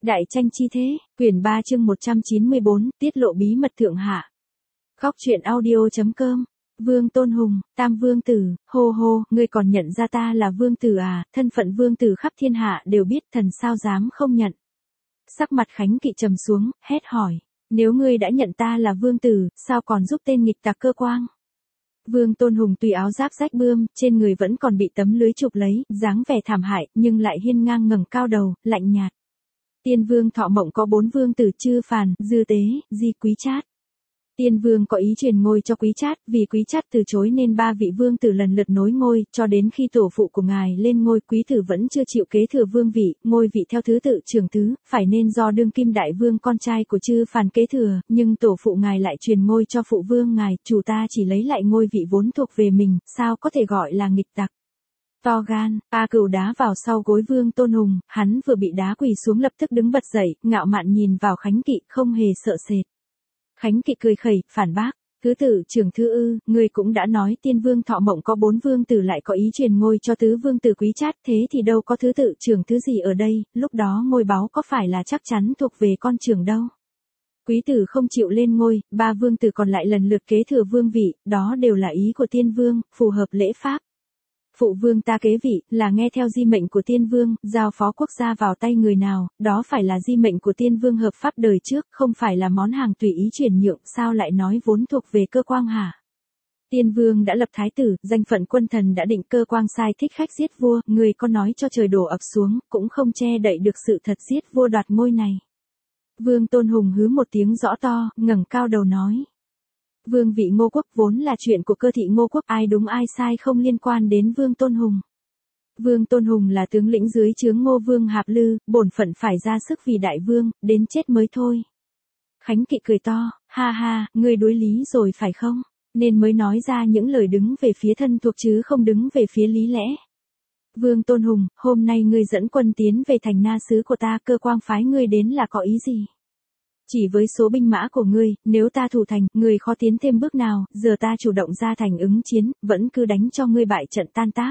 Đại tranh chi thế, quyển 3 chương 194, tiết lộ bí mật thượng hạ. Góc truyện audio.com. Vương Tôn Hùng, Tam Vương Tử, hô hô, ngươi còn nhận ra ta là Vương Tử à, thân phận Vương Tử khắp thiên hạ đều biết, thần sao dám không nhận. Sắc mặt Khánh Kỵ trầm xuống, hét hỏi, nếu ngươi đã nhận ta là Vương Tử, sao còn giúp tên nghịch tặc Cơ Quang? Vương Tôn Hùng tuy áo giáp rách bươm, trên người vẫn còn bị tấm lưới chụp lấy, dáng vẻ thảm hại, nhưng lại hiên ngang ngẩng cao đầu, lạnh nhạt. Tiên Vương Thọ Mộng có 4 vương tử Chư Phàn, Dư Tế, Di Quý Trát. Tiên Vương có ý truyền ngôi cho Quý Trát, vì Quý Trát từ chối nên 3 vị vương tử lần lượt nối ngôi, cho đến khi tổ phụ của ngài lên ngôi, Quý tử vẫn chưa chịu kế thừa vương vị, ngôi vị theo thứ tự trưởng thứ, phải nên do đương kim đại vương con trai của Chư Phàn kế thừa, nhưng tổ phụ ngài lại truyền ngôi cho phụ vương ngài, chủ ta chỉ lấy lại ngôi vị vốn thuộc về mình, sao có thể gọi là nghịch tặc. To gan, A Cửu đá vào sau gối Vương Tôn Hùng, hắn vừa bị đá quỳ xuống lập tức đứng bật dậy, ngạo mạn nhìn vào Khánh Kỵ, không hề sợ sệt. Khánh Kỵ cười khẩy, phản bác, thứ tử trưởng thư ư, ngươi cũng đã nói Tiên Vương Thọ Mộng có 4 vương tử lại có ý truyền ngôi cho tứ vương tử Quý Trát, thế thì đâu có thứ tự trưởng thứ gì ở đây, lúc đó ngôi báu có phải là chắc chắn thuộc về con trưởng đâu. Quý tử không chịu lên ngôi, 3 vương tử còn lại lần lượt kế thừa vương vị, đó đều là ý của Tiên Vương, phù hợp lễ pháp. Phụ vương ta kế vị, là nghe theo di mệnh của Tiên Vương, giao phó quốc gia vào tay người nào, đó phải là di mệnh của Tiên Vương hợp pháp đời trước, không phải là món hàng tùy ý chuyển nhượng, sao lại nói vốn thuộc về Cơ Quang hả? Tiên Vương đã lập thái tử, danh phận quân thần đã định, Cơ Quang sai thích khách giết vua, người có nói cho trời đổ ập xuống, cũng không che đậy được sự thật giết vua đoạt ngôi này. Vương Tôn Hùng hứ một tiếng rõ to, ngẩng cao đầu nói. Vương vị Ngô Quốc vốn là chuyện của cơ thị Ngô Quốc, ai đúng ai sai không liên quan đến Vương Tôn Hùng. Vương Tôn Hùng là tướng lĩnh dưới trướng Ngô Vương Hạp Lư, bổn phận phải ra sức vì đại vương, đến chết mới thôi. Khánh Kỵ cười to, ha ha, ngươi đối lý rồi phải không? Nên mới nói ra những lời đứng về phía thân thuộc chứ không đứng về phía lý lẽ. Vương Tôn Hùng, hôm nay ngươi dẫn quân tiến về thành Na Xứ của ta, Cơ Quang phái ngươi đến là có ý gì? Chỉ với số binh mã của ngươi, nếu ta thủ thành, ngươi khó tiến thêm bước nào, giờ ta chủ động ra thành ứng chiến, vẫn cứ đánh cho ngươi bại trận tan tác.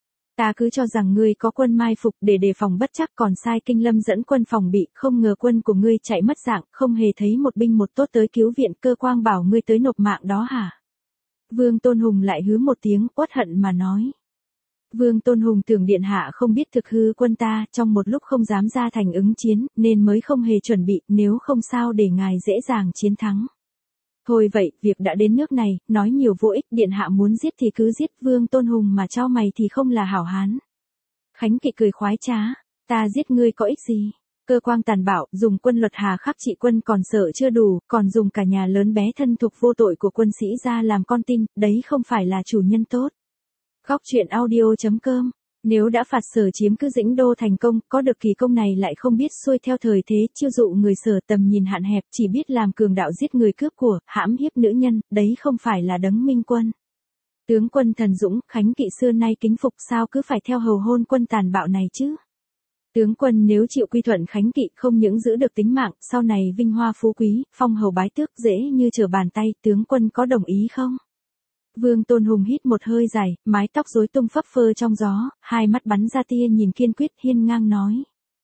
Ta cứ cho rằng ngươi có quân mai phục để đề phòng bất chắc, còn sai Kinh Lâm dẫn quân phòng bị, không ngờ quân của ngươi chạy mất dạng, không hề thấy một binh một tốt tới cứu viện, Cơ Quang bảo ngươi tới nộp mạng đó hả? Vương Tôn Hùng lại hứ một tiếng, uất hận mà nói. Vương Tôn Hùng tưởng điện hạ không biết thực hư quân ta, trong một lúc không dám ra thành ứng chiến, nên mới không hề chuẩn bị, nếu không sao để ngài dễ dàng chiến thắng. Thôi vậy, việc đã đến nước này, nói nhiều vô ích, điện hạ muốn giết thì cứ giết, Vương Tôn Hùng mà trao mày thì không là hảo hán. Khánh Kỵ cười khoái trá, ta giết ngươi có ích gì? Cơ Quang tàn bạo, dùng quân luật hà khắc trị quân còn sợ chưa đủ, còn dùng cả nhà lớn bé thân thuộc vô tội của quân sĩ ra làm con tin, đấy không phải là chủ nhân tốt. Góc truyện audio.com. Nếu đã phạt Sở chiếm cứ Dĩnh Đô thành công, có được kỳ công này lại không biết xuôi theo thời thế, chiêu dụ người Sở, tầm nhìn hạn hẹp, chỉ biết làm cường đạo giết người cướp của, hãm hiếp nữ nhân, đấy không phải là đấng minh quân. Tướng quân thần dũng, Khánh Kỵ xưa nay kính phục, sao cứ phải theo hầu hôn quân tàn bạo này chứ? Tướng quân nếu chịu quy thuận Khánh Kỵ, không những giữ được tính mạng, sau này vinh hoa phú quý, phong hầu bái tước dễ như trở bàn tay, tướng quân có đồng ý không? Vương Tôn Hùng hít một hơi dài, mái tóc rối tung phấp phơ trong gió, hai mắt bắn ra tia nhìn kiên quyết, hiên ngang nói.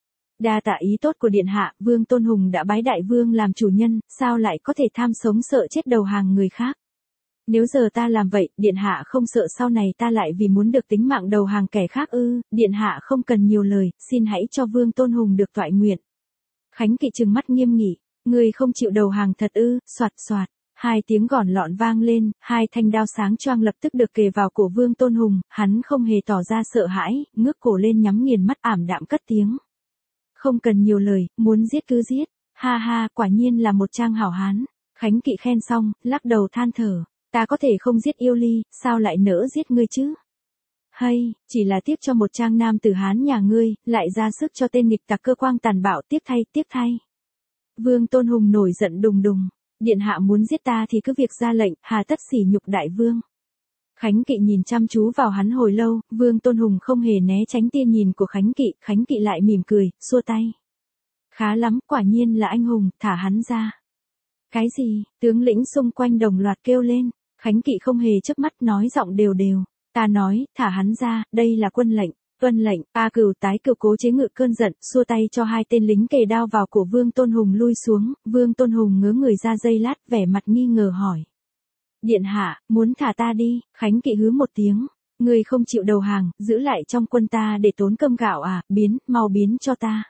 Đa tạ ý tốt của điện hạ, Vương Tôn Hùng đã bái đại vương làm chủ nhân, sao lại có thể tham sống sợ chết đầu hàng người khác? Nếu giờ ta làm vậy, điện hạ không sợ sau này ta lại vì muốn được tính mạng đầu hàng kẻ khác ư? Điện hạ không cần nhiều lời, xin hãy cho Vương Tôn Hùng được toại nguyện. Khánh Kỵ trừng mắt nghiêm nghị, ngươi không chịu đầu hàng thật ư? Soạt soạt. Hai tiếng gòn lọn vang lên, hai thanh đao sáng choang lập tức được kề vào cổ Vương Tôn Hùng, hắn không hề tỏ ra sợ hãi, ngước cổ lên nhắm nghiền mắt ảm đạm cất tiếng. Không cần nhiều lời, muốn giết cứ giết, ha ha, quả nhiên là một trang hảo hán. Khánh Kỵ khen xong, lắc đầu than thở, ta có thể không giết yêu ly, sao lại nỡ giết ngươi chứ? Hay, chỉ là tiếc cho một trang nam tử hán nhà ngươi, lại ra sức cho tên nghịch tặc Cơ Quang tàn bạo, tiếc thay. Vương Tôn Hùng nổi giận đùng đùng. Điện hạ muốn giết ta thì cứ việc ra lệnh, hà tất sỉ nhục đại vương. Khánh Kỵ nhìn chăm chú vào hắn hồi lâu, Vương Tôn Hùng không hề né tránh tia nhìn của Khánh Kỵ lại mỉm cười, xua tay. Khá lắm, quả nhiên là anh hùng, thả hắn ra. Cái gì? Tướng lĩnh xung quanh đồng loạt kêu lên, Khánh Kỵ không hề chớp mắt nói giọng đều đều. Ta nói, thả hắn ra, đây là quân lệnh. Tuân lệnh, A Cửu tái cửu cố chế ngự cơn giận, xua tay cho hai tên lính kề đao vào cổ Vương Tôn Hùng lui xuống, Vương Tôn Hùng ngớ người ra giây lát, vẻ mặt nghi ngờ hỏi. Điện hạ, muốn thả ta đi, Khánh Kỵ hứ một tiếng, người không chịu đầu hàng, giữ lại trong quân ta để tốn cơm gạo à, mau biến cho ta.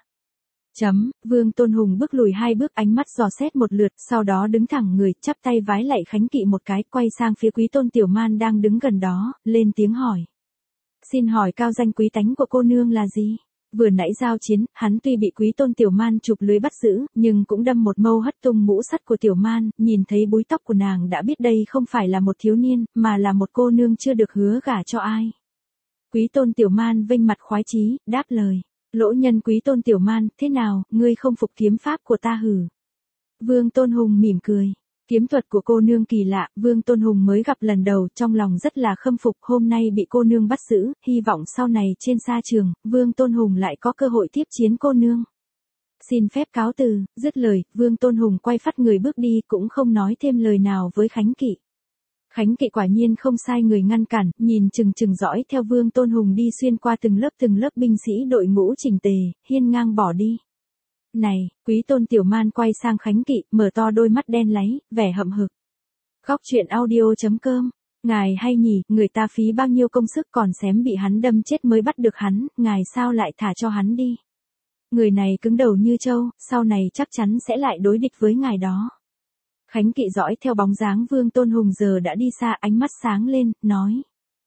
Vương Tôn Hùng bước lùi hai bước, ánh mắt dò xét một lượt, sau đó đứng thẳng người, chắp tay vái lạy Khánh Kỵ một cái, quay sang phía Quý Tôn Tiểu Man đang đứng gần đó, lên tiếng hỏi. Xin hỏi cao danh quý tánh của cô nương là gì? Vừa nãy giao chiến, hắn tuy bị Quý Tôn Tiểu Man chụp lưới bắt giữ, nhưng cũng đâm một mâu hất tung mũ sắt của Tiểu Man, nhìn thấy búi tóc của nàng đã biết đây không phải là một thiếu niên, mà là một cô nương chưa được hứa gả cho ai. Quý Tôn Tiểu Man vênh mặt khoái chí, đáp lời. Lỗ nhân Quý Tôn Tiểu Man, thế nào, ngươi không phục kiếm pháp của ta hử? Vương Tôn Hùng mỉm cười. Kiếm thuật của cô nương kỳ lạ, Vương Tôn Hùng mới gặp lần đầu, trong lòng rất là khâm phục, hôm nay bị cô nương bắt giữ, hy vọng sau này trên sa trường, Vương Tôn Hùng lại có cơ hội tiếp chiến cô nương. Xin phép cáo từ, dứt lời, Vương Tôn Hùng quay phắt người bước đi, cũng không nói thêm lời nào với Khánh Kỵ. Khánh Kỵ quả nhiên không sai người ngăn cản, nhìn chừng chừng dõi theo Vương Tôn Hùng đi xuyên qua từng lớp binh sĩ đội ngũ chỉnh tề, hiên ngang bỏ đi. Này, Quý Tôn Tiểu Man quay sang Khánh Kỵ, mở to đôi mắt đen láy, vẻ hậm hực. Khóc chuyện audio.com, ngài hay nhỉ, người ta phí bao nhiêu công sức còn xém bị hắn đâm chết mới bắt được hắn, ngài sao lại thả cho hắn đi. Người này cứng đầu như trâu, sau này chắc chắn sẽ lại đối địch với ngài đó. Khánh Kỵ dõi theo bóng dáng Vương Tôn Hùng giờ đã đi xa, ánh mắt sáng lên, nói.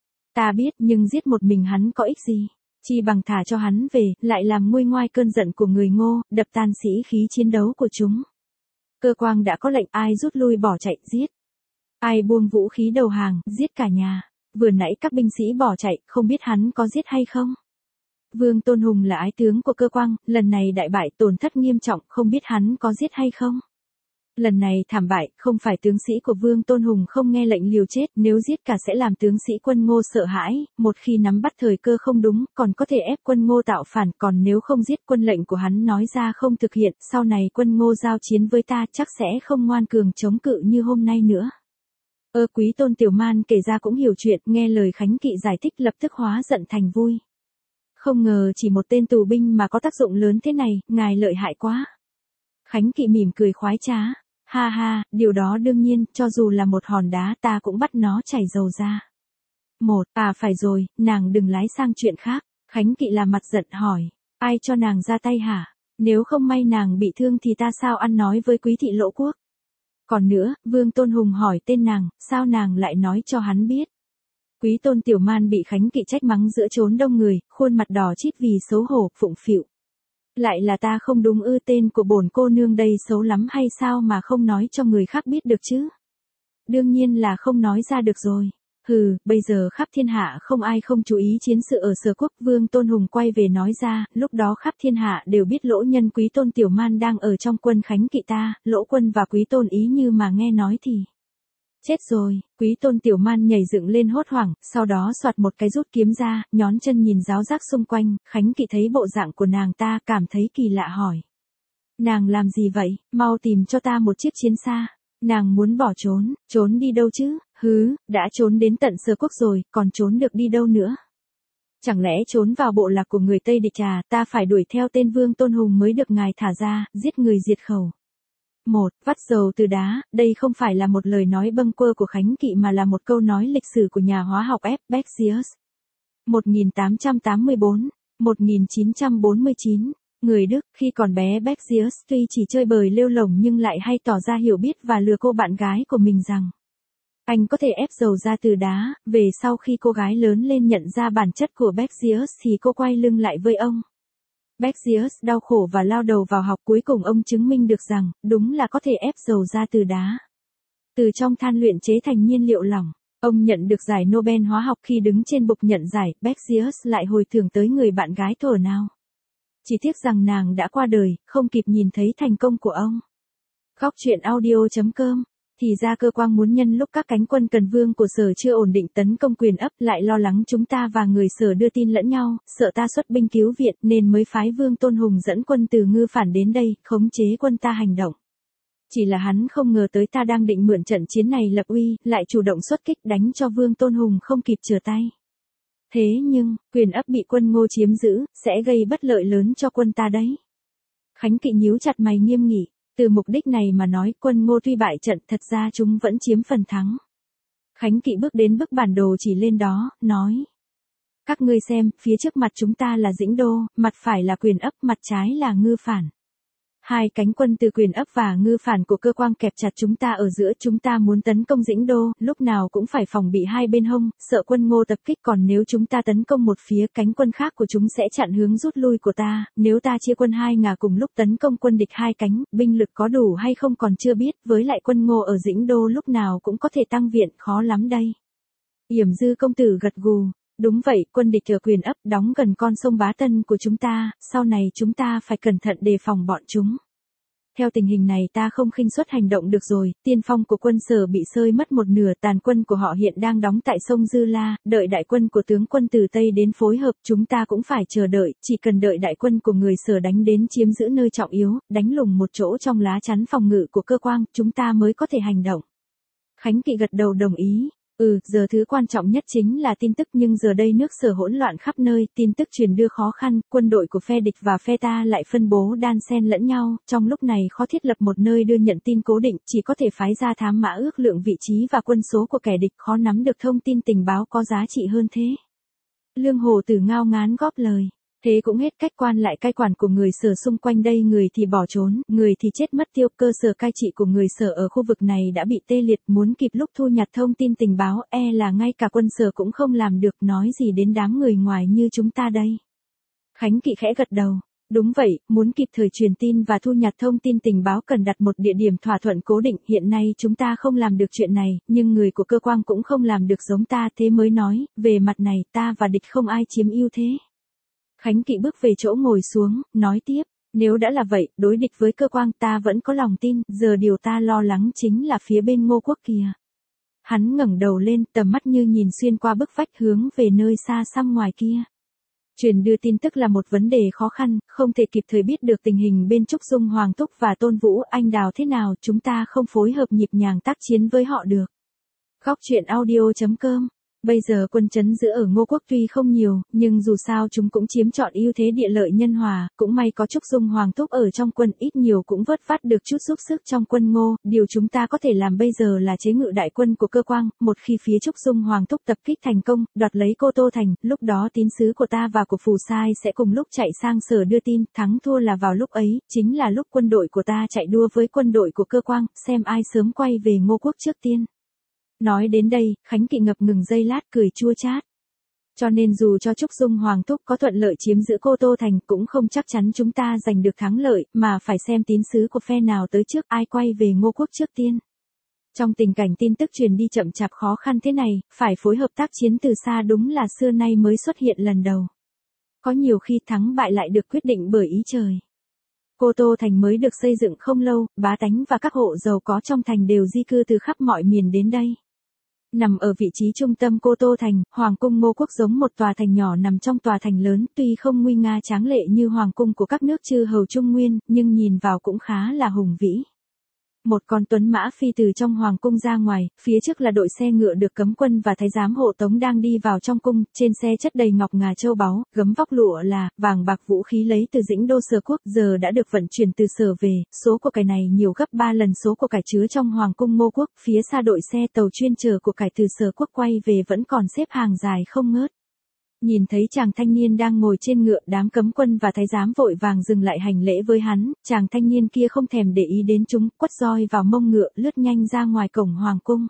Ta biết, nhưng giết một mình hắn có ích gì? Chi bằng thả cho hắn về, lại làm nguôi ngoai cơn giận của người Ngô, đập tan sĩ khí chiến đấu của chúng. Cơ quan đã có lệnh, ai rút lui bỏ chạy, giết. Ai buông vũ khí đầu hàng, giết cả nhà. Vừa nãy các binh sĩ bỏ chạy, không biết hắn có giết hay không? Vương Tôn Hùng là ái tướng của cơ quan, lần này đại bại tổn thất nghiêm trọng, không biết hắn có giết hay không? Lần này thảm bại, không phải tướng sĩ của Vương Tôn Hùng không nghe lệnh liều chết, nếu giết cả sẽ làm tướng sĩ quân Ngô sợ hãi, một khi nắm bắt thời cơ không đúng, còn có thể ép quân Ngô tạo phản, còn nếu không giết quân lệnh của hắn nói ra không thực hiện, sau này quân Ngô giao chiến với ta chắc sẽ không ngoan cường chống cự như hôm nay nữa. Quý Tôn Tiểu Man kể ra cũng hiểu chuyện, nghe lời Khánh Kỵ giải thích lập tức hóa giận thành vui. Không ngờ chỉ một tên tù binh mà có tác dụng lớn thế này, ngài lợi hại quá. Khánh Kỵ mỉm cười khoái trá. Ha ha, điều đó đương nhiên, cho dù là một hòn đá ta cũng bắt nó chảy dầu ra. Phải rồi, nàng đừng lái sang chuyện khác. Khánh Kỵ làm mặt giận hỏi, ai cho nàng ra tay hả? Nếu không may nàng bị thương thì ta sao ăn nói với Quý thị Lỗ Quốc? Còn nữa, Vương Tôn Hùng hỏi tên nàng, sao nàng lại nói cho hắn biết? Quý Tôn Tiểu Man bị Khánh Kỵ trách mắng giữa chốn đông người, khuôn mặt đỏ chít vì xấu hổ, phụng phịu. Lại là ta không đúng ư, tên của bổn cô nương đây xấu lắm hay sao mà không nói cho người khác biết được chứ? Đương nhiên là không nói ra được rồi. Hừ, bây giờ khắp thiên hạ không ai không chú ý chiến sự ở Sở Quốc. Vương Tôn Hùng quay về nói ra, lúc đó khắp thiên hạ đều biết lỗ nhân Quý Tôn Tiểu Man đang ở trong quân Khánh Kỵ ta, Lỗ Quân và Quý Tôn ý như mà nghe nói thì. Chết rồi, Quý Tôn Tiểu Man nhảy dựng lên hốt hoảng, sau đó soạt một cái rút kiếm ra, nhón chân nhìn ráo rác xung quanh, Khánh Kỵ thấy bộ dạng của nàng ta, cảm thấy kỳ lạ hỏi. Nàng làm gì vậy, mau tìm cho ta một chiếc chiến xa. Nàng muốn bỏ trốn đi đâu chứ, đã trốn đến tận Sở Quốc rồi, còn trốn được đi đâu nữa. Chẳng lẽ trốn vào bộ lạc của người Tây địch à, ta phải đuổi theo tên Vương Tôn Hùng mới được ngài thả ra, giết người diệt khẩu. Vắt dầu từ đá, đây không phải là một lời nói bâng quơ của Khánh Kỵ mà là một câu nói lịch sử của nhà hóa học F. Bexius. 1884, 1949, người Đức, khi còn bé Bexius tuy chỉ chơi bời lêu lổng nhưng lại hay tỏ ra hiểu biết và lừa cô bạn gái của mình rằng anh có thể ép dầu ra từ đá, về sau khi cô gái lớn lên nhận ra bản chất của Bexius thì cô quay lưng lại với ông. Bexius đau khổ và lao đầu vào học, cuối cùng ông chứng minh được rằng, đúng là có thể ép dầu ra từ đá. Từ trong than luyện chế thành nhiên liệu lỏng. Ông nhận được giải Nobel hóa học, khi đứng trên bục nhận giải, Bexius lại hồi thưởng tới người bạn gái thuở nào. Chỉ tiếc rằng nàng đã qua đời, không kịp nhìn thấy thành công của ông. Khóc chuyện audio.com. Thì ra cơ quan muốn nhân lúc các cánh quân Cần Vương của Sở chưa ổn định tấn công Quyền Ấp, lại lo lắng chúng ta và người Sở đưa tin lẫn nhau, sợ ta xuất binh cứu viện nên mới phái Vương Tôn Hùng dẫn quân từ Ngư Phản đến đây, khống chế quân ta hành động. Chỉ là hắn không ngờ tới ta đang định mượn trận chiến này lập uy, lại chủ động xuất kích đánh cho Vương Tôn Hùng không kịp trở tay. Thế nhưng, quyền ấp bị quân Ngô chiếm giữ, sẽ gây bất lợi lớn cho quân ta đấy. Khánh Kỵ nhíu chặt mày nghiêm nghị, từ mục đích này mà nói quân Ngô tuy bại trận thật ra chúng vẫn chiếm phần thắng. Khánh Kỵ bước đến bức bản đồ chỉ lên đó, nói. Các ngươi xem, phía trước mặt chúng ta là Dĩnh Đô, mặt phải là Quyền ấp, mặt trái là Ngư Phản. Hai cánh quân từ Quyền ấp và Ngư Phản của Cơ Quang kẹp chặt chúng ta ở giữa, chúng ta muốn tấn công Dĩnh Đô, lúc nào cũng phải phòng bị hai bên hông, sợ quân Ngô tập kích, còn nếu chúng ta tấn công một phía, cánh quân khác của chúng sẽ chặn hướng rút lui của ta, nếu ta chia quân hai ngả cùng lúc tấn công quân địch hai cánh, binh lực có đủ hay không còn chưa biết, với lại quân Ngô ở Dĩnh Đô lúc nào cũng có thể tăng viện, khó lắm đây. Yểm Dư công tử gật gù. Đúng vậy, quân địch ở Quyền ấp đóng gần con sông Bá Tân của chúng ta, sau này chúng ta phải cẩn thận đề phòng bọn chúng. Theo tình hình này ta không khinh suất hành động được rồi, tiên phong của quân Sở bị xơi mất một nửa, tàn quân của họ hiện đang đóng tại sông Dư La, đợi đại quân của tướng quân từ Tây đến phối hợp, chúng ta cũng phải chờ đợi, chỉ cần đợi đại quân của người Sở đánh đến chiếm giữ nơi trọng yếu, đánh lùng một chỗ trong lá chắn phòng ngự của Cơ Quang, chúng ta mới có thể hành động. Khánh Kỵ gật đầu đồng ý. Giờ thứ quan trọng nhất chính là tin tức, nhưng giờ đây nước Sở hỗn loạn khắp nơi, tin tức truyền đưa khó khăn, quân đội của phe địch và phe ta lại phân bố đan xen lẫn nhau, trong lúc này khó thiết lập một nơi đưa nhận tin cố định, chỉ có thể phái ra thám mã ước lượng vị trí và quân số của kẻ địch, khó nắm được thông tin tình báo có giá trị hơn thế. Lương Hồ Tử ngao ngán góp lời. Thế cũng hết cách, quan lại cai quản của người Sở xung quanh đây người thì bỏ trốn, người thì chết mất tiêu, cơ sở cai trị của người Sở ở khu vực này đã bị tê liệt, muốn kịp lúc thu nhặt thông tin tình báo, là ngay cả quân Sở cũng không làm được, nói gì đến đám người ngoài như chúng ta đây. Khánh Kỵ khẽ gật đầu. Đúng vậy, muốn kịp thời truyền tin và thu nhặt thông tin tình báo cần đặt một địa điểm thỏa thuận cố định, hiện nay chúng ta không làm được chuyện này, nhưng người của Cơ Quang cũng không làm được giống ta, thế mới nói, về mặt này ta và địch không ai chiếm ưu thế. Khánh Kỵ bước về chỗ ngồi xuống, nói tiếp, nếu đã là vậy, đối địch với Cơ Quang ta vẫn có lòng tin, giờ điều ta lo lắng chính là phía bên Ngô quốc kìa. Hắn ngẩng đầu lên, tầm mắt như nhìn xuyên qua bức vách hướng về nơi xa xăm ngoài kia. Truyền đưa tin tức là một vấn đề khó khăn, không thể kịp thời biết được tình hình bên Trúc Dung Hoàng Túc và Tôn Vũ Anh Đào thế nào, chúng ta không phối hợp nhịp nhàng tác chiến với họ được. Góc truyện audio.com. Bây giờ quân trấn giữ ở Ngô quốc tuy không nhiều, nhưng dù sao chúng cũng chiếm trọn ưu thế địa lợi nhân hòa, cũng may có Trúc Dung Hoàng Túc ở trong quân, ít nhiều cũng vớt vát được chút giúp sức trong quân Ngô, điều chúng ta có thể làm bây giờ là chế ngự đại quân của Cơ Quang, một khi phía Trúc Dung Hoàng Túc tập kích thành công, đoạt lấy Cô Tô Thành, lúc đó tín sứ của ta và của Phù Sai sẽ cùng lúc chạy sang Sở đưa tin, thắng thua là vào lúc ấy, chính là lúc quân đội của ta chạy đua với quân đội của Cơ Quang, xem ai sớm quay về Ngô quốc trước tiên. Nói đến đây, Khánh Kỵ ngập ngừng giây lát cười chua chát. Cho nên dù cho Trúc Dung Hoàng Túc có thuận lợi chiếm giữ Cô Tô Thành cũng không chắc chắn chúng ta giành được thắng lợi, mà phải xem tín sứ của phe nào tới trước, ai quay về Ngô quốc trước tiên. Trong tình cảnh tin tức truyền đi chậm chạp khó khăn thế này, phải phối hợp tác chiến từ xa đúng là xưa nay mới xuất hiện lần đầu. Có nhiều khi thắng bại lại được quyết định bởi ý trời. Cô Tô Thành mới được xây dựng không lâu, bá tánh và các hộ giàu có trong thành đều di cư từ khắp mọi miền đến đây. Nằm ở vị trí trung tâm Cô Tô Thành, Hoàng cung Ngô quốc giống một tòa thành nhỏ nằm trong tòa thành lớn, tuy không nguy nga tráng lệ như Hoàng cung của các nước chư hầu Trung Nguyên, nhưng nhìn vào cũng khá là hùng vĩ. Một con tuấn mã phi từ trong Hoàng cung ra ngoài, phía trước là đội xe ngựa được cấm quân và thái giám hộ tống đang đi vào trong cung, trên xe chất đầy ngọc ngà châu báu, gấm vóc lụa là, vàng bạc vũ khí lấy từ Dĩnh Đô Sở quốc, giờ đã được vận chuyển từ Sở về, số của cải này nhiều gấp 3 lần số của cải chứa trong Hoàng cung Ngô quốc, phía xa đội xe tàu chuyên chở của cải từ Sở quốc quay về vẫn còn xếp hàng dài không ngớt. Nhìn thấy chàng thanh niên đang ngồi trên ngựa, đám cấm quân và thái giám vội vàng dừng lại hành lễ với hắn, chàng thanh niên kia không thèm để ý đến chúng, quất roi vào mông ngựa, lướt nhanh ra ngoài cổng hoàng cung.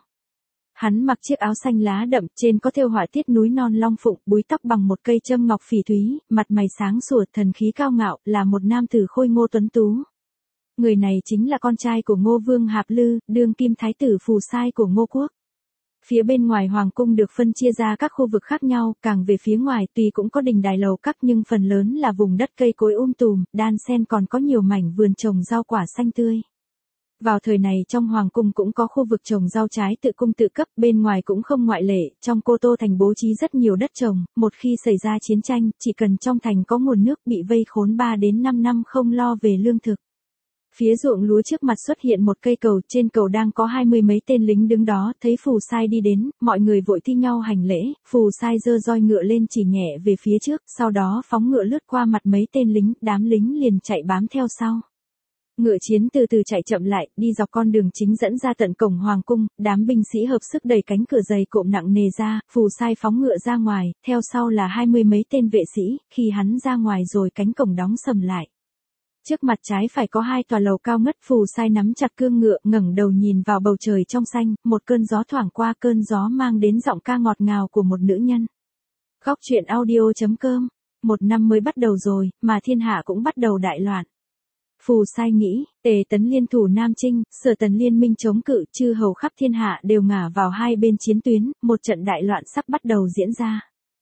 Hắn mặc chiếc áo xanh lá đậm, trên có thêu họa tiết núi non long phụng, búi tóc bằng một cây châm ngọc phỉ thúy, mặt mày sáng sủa, thần khí cao ngạo, là một nam tử khôi ngô tuấn tú. Người này chính là con trai của Ngô Vương Hạp Lư, đương kim thái tử Phù Sai của Ngô quốc. Phía bên ngoài hoàng cung được phân chia ra các khu vực khác nhau, càng về phía ngoài tuy cũng có đình đài lầu các nhưng phần lớn là vùng đất cây cối tùm, đan xen còn có nhiều mảnh vườn trồng rau quả xanh tươi. Vào thời này trong hoàng cung cũng có khu vực trồng rau trái tự cung tự cấp, bên ngoài cũng không ngoại lệ, trong Cô Tô Thành bố trí rất nhiều đất trồng, một khi xảy ra chiến tranh, chỉ cần trong thành có nguồn nước bị vây khốn 3 đến 5 năm không lo về lương thực. Phía ruộng lúa trước mặt xuất hiện một cây cầu, trên cầu đang có 20 mấy tên lính đứng đó, thấy Phù Sai đi đến, mọi người vội thi nhau hành lễ, Phù Sai giơ roi ngựa lên chỉ nhẹ về phía trước, sau đó phóng ngựa lướt qua mặt mấy tên lính, đám lính liền chạy bám theo sau. Ngựa chiến từ từ chạy chậm lại, đi dọc con đường chính dẫn ra tận cổng hoàng cung, đám binh sĩ hợp sức đẩy cánh cửa dày cộm nặng nề ra, Phù Sai phóng ngựa ra ngoài, theo sau là 20 mấy tên vệ sĩ, khi hắn ra ngoài rồi cánh cổng đóng sầm lại. Trước mặt trái phải có 2 tòa lầu cao ngất, Phù Sai nắm chặt cương ngựa, ngẩng đầu nhìn vào bầu trời trong xanh, một cơn gió thoảng qua, cơn gió mang đến giọng ca ngọt ngào của một nữ nhân. Góc truyện audio.com. Một năm mới bắt đầu rồi, mà thiên hạ cũng bắt đầu đại loạn. Phù Sai nghĩ, Tề Tấn liên thủ Nam Trinh, Sở Tần liên minh chống cự, chư hầu khắp thiên hạ đều ngả vào hai bên chiến tuyến, một trận đại loạn sắp bắt đầu diễn ra.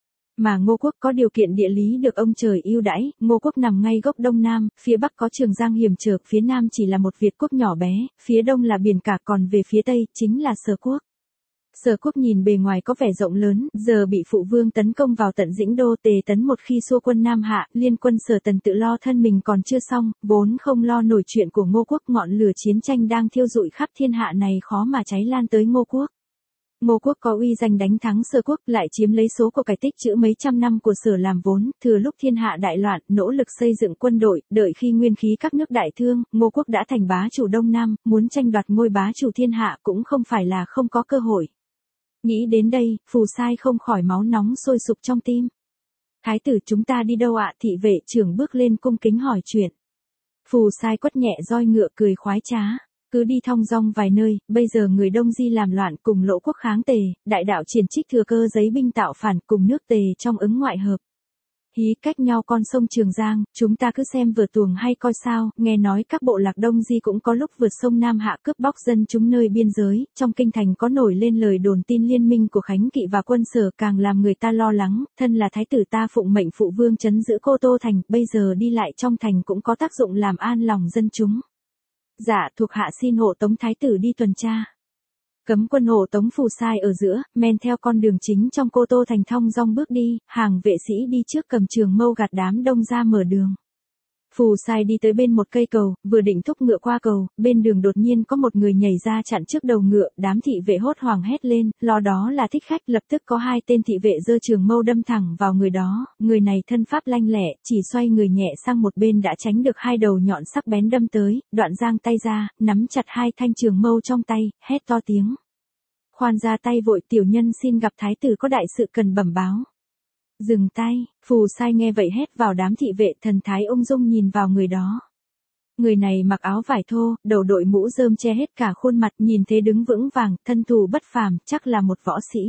Mà Ngô Quốc có điều kiện địa lý được ông trời ưu đãi, Ngô Quốc nằm ngay gốc đông nam, phía bắc có Trường Giang hiểm trở, phía nam chỉ là một Việt quốc nhỏ bé, phía đông là biển cả, còn về phía tây chính là Sở Quốc. Sở Quốc nhìn bề ngoài có vẻ rộng lớn, giờ bị phụ vương tấn công vào tận Dĩnh Đô. Tề Tấn một khi xua quân Nam hạ, liên quân Sở Tần tự lo thân mình còn chưa xong, vốn không lo nổi chuyện của Ngô Quốc, ngọn lửa chiến tranh đang thiêu rụi khắp thiên hạ này khó mà cháy lan tới Ngô Quốc. Ngô Quốc có uy danh đánh thắng Sở Quốc, lại chiếm lấy số của cải tích trữ mấy trăm năm của Sở làm vốn, thừa lúc thiên hạ đại loạn, nỗ lực xây dựng quân đội, đợi khi nguyên khí các nước đại thương, Ngô Quốc đã thành bá chủ Đông Nam, muốn tranh đoạt ngôi bá chủ thiên hạ cũng không phải là không có cơ hội. Nghĩ đến đây, Phù Sai không khỏi máu nóng sôi sục trong tim. Thái tử, chúng ta đi đâu ạ? Thị vệ trưởng bước lên cung kính hỏi chuyện. Phù Sai quất nhẹ roi ngựa cười khoái trá. Cứ đi thong dong vài nơi, bây giờ người Đông Di làm loạn cùng Lỗ Quốc kháng Tề, đại đạo Triển Trích thừa cơ giấy binh tạo phản cùng nước Tề trong ứng ngoại hợp. Hí cách nhau con sông Trường Giang, chúng ta cứ xem vừa tuồng hay coi sao, nghe nói các bộ lạc Đông Di cũng có lúc vượt sông Nam hạ cướp bóc dân chúng nơi biên giới, trong kinh thành có nổi lên lời đồn tin liên minh của Khánh Kỵ và quân Sở càng làm người ta lo lắng, thân là thái tử ta phụng mệnh phụ vương trấn giữ Cô Tô thành, bây giờ đi lại trong thành cũng có tác dụng làm an lòng dân chúng. Dạ, thuộc hạ xin hộ tống thái tử đi tuần tra. Cấm quân hộ tống Phù Sai ở giữa, men theo con đường chính trong Cô Tô thành thong dong bước đi, hàng vệ sĩ đi trước cầm trường mâu gạt đám đông ra mở đường. Phù Sai đi tới bên một cây cầu, vừa định thúc ngựa qua cầu, bên đường đột nhiên có một người nhảy ra chặn trước đầu ngựa, đám thị vệ hốt hoảng hét lên, lo đó là thích khách, lập tức có 2 tên thị vệ giơ trường mâu đâm thẳng vào người đó, người này thân pháp lanh lẹ, chỉ xoay người nhẹ sang một bên đã tránh được 2 đầu nhọn sắc bén đâm tới, đoạn giang tay ra, nắm chặt 2 thanh trường mâu trong tay, hét to tiếng. Khoan ra tay vội, tiểu nhân xin gặp thái tử có đại sự cần bẩm báo. Dừng tay, Phù Sai nghe vậy hét vào đám thị vệ, thần thái ung dung nhìn vào người đó. Người này mặc áo vải thô, đầu đội mũ rơm che hết cả khuôn mặt, nhìn thế đứng vững vàng, thân thủ bất phàm, chắc là một võ sĩ.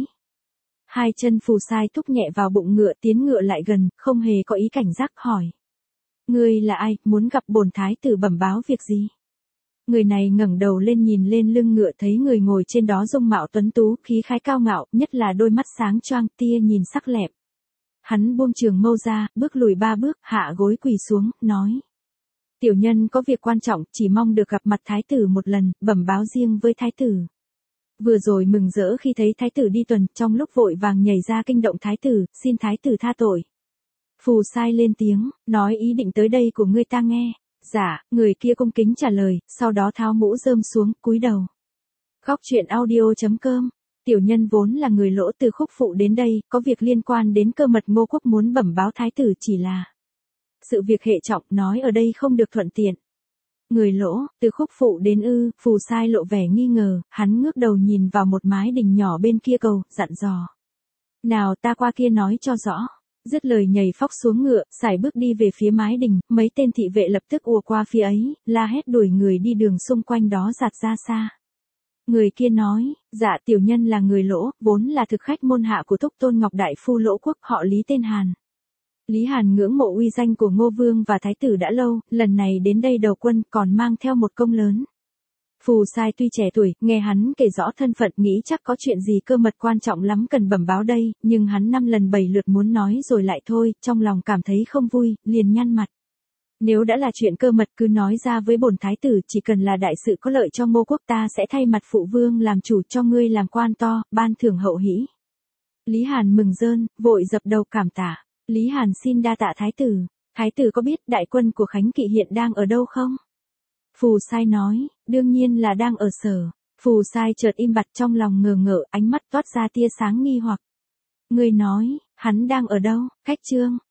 2 chân Phù Sai thúc nhẹ vào bụng ngựa, tiến ngựa lại gần, không hề có ý cảnh giác, hỏi. Ngươi là ai, muốn gặp bổn thái tử bẩm báo việc gì? Người này ngẩng đầu lên nhìn lên lưng ngựa, thấy người ngồi trên đó dung mạo tuấn tú, khí khái cao ngạo, nhất là đôi mắt sáng choang, tia nhìn sắc lẹm. Hắn buông trường mâu ra, bước lùi 3 bước, hạ gối quỳ xuống, nói. Tiểu nhân có việc quan trọng, chỉ mong được gặp mặt thái tử một lần, bẩm báo riêng với thái tử. Vừa rồi mừng rỡ khi thấy thái tử đi tuần, trong lúc vội vàng nhảy ra kinh động thái tử, xin thái tử tha tội. Phù Sai lên tiếng, nói ý định tới đây của ngươi ta nghe. Dạ, người kia cung kính trả lời, sau đó tháo mũ rơm xuống, cúi đầu. Góc truyện audio.com. Tiểu nhân vốn là người Lỗ từ Khúc Phụ đến đây, có việc liên quan đến cơ mật Ngô Quốc muốn bẩm báo thái tử, chỉ là sự việc hệ trọng, nói ở đây không được thuận tiện. Người Lỗ, từ Khúc Phụ đến ư? Phù Sai lộ vẻ nghi ngờ, hắn ngước đầu nhìn vào một mái đình nhỏ bên kia cầu, dặn dò. Nào ta qua kia nói cho rõ. Dứt lời nhảy phóc xuống ngựa, sải bước đi về phía mái đình, mấy tên thị vệ lập tức ùa qua phía ấy, la hét đuổi người đi đường xung quanh đó giạt ra xa. Người kia nói, dạ tiểu nhân là người Lỗ, vốn là thực khách môn hạ của Thúc Tôn Ngọc Đại Phu Lỗ Quốc, họ Lý tên Hàn. Lý Hàn ngưỡng mộ uy danh của Ngô Vương và Thái tử đã lâu, lần này đến đây đầu quân còn mang theo một công lớn. Phù Sai tuy trẻ tuổi, nghe hắn kể rõ thân phận nghĩ chắc có chuyện gì cơ mật quan trọng lắm cần bẩm báo đây, nhưng hắn 5 lần 7 lượt muốn nói rồi lại thôi, trong lòng cảm thấy không vui, liền nhăn mặt. Nếu đã là chuyện cơ mật cứ nói ra với bổn thái tử, chỉ cần là đại sự có lợi cho Ngô Quốc ta sẽ thay mặt phụ vương làm chủ cho ngươi làm quan to, ban thưởng hậu hĩ. Lý Hàn mừng rơn, vội dập đầu cảm tạ. Lý Hàn xin đa tạ thái tử. Thái tử có biết đại quân của Khánh Kỵ hiện đang ở đâu không? Phù sai nói, đương nhiên là đang ở sở. Phù sai chợt im bặt trong lòng ngờ ngợ, ánh mắt toát ra tia sáng nghi hoặc. Người nói, hắn đang ở đâu? Khách Trương,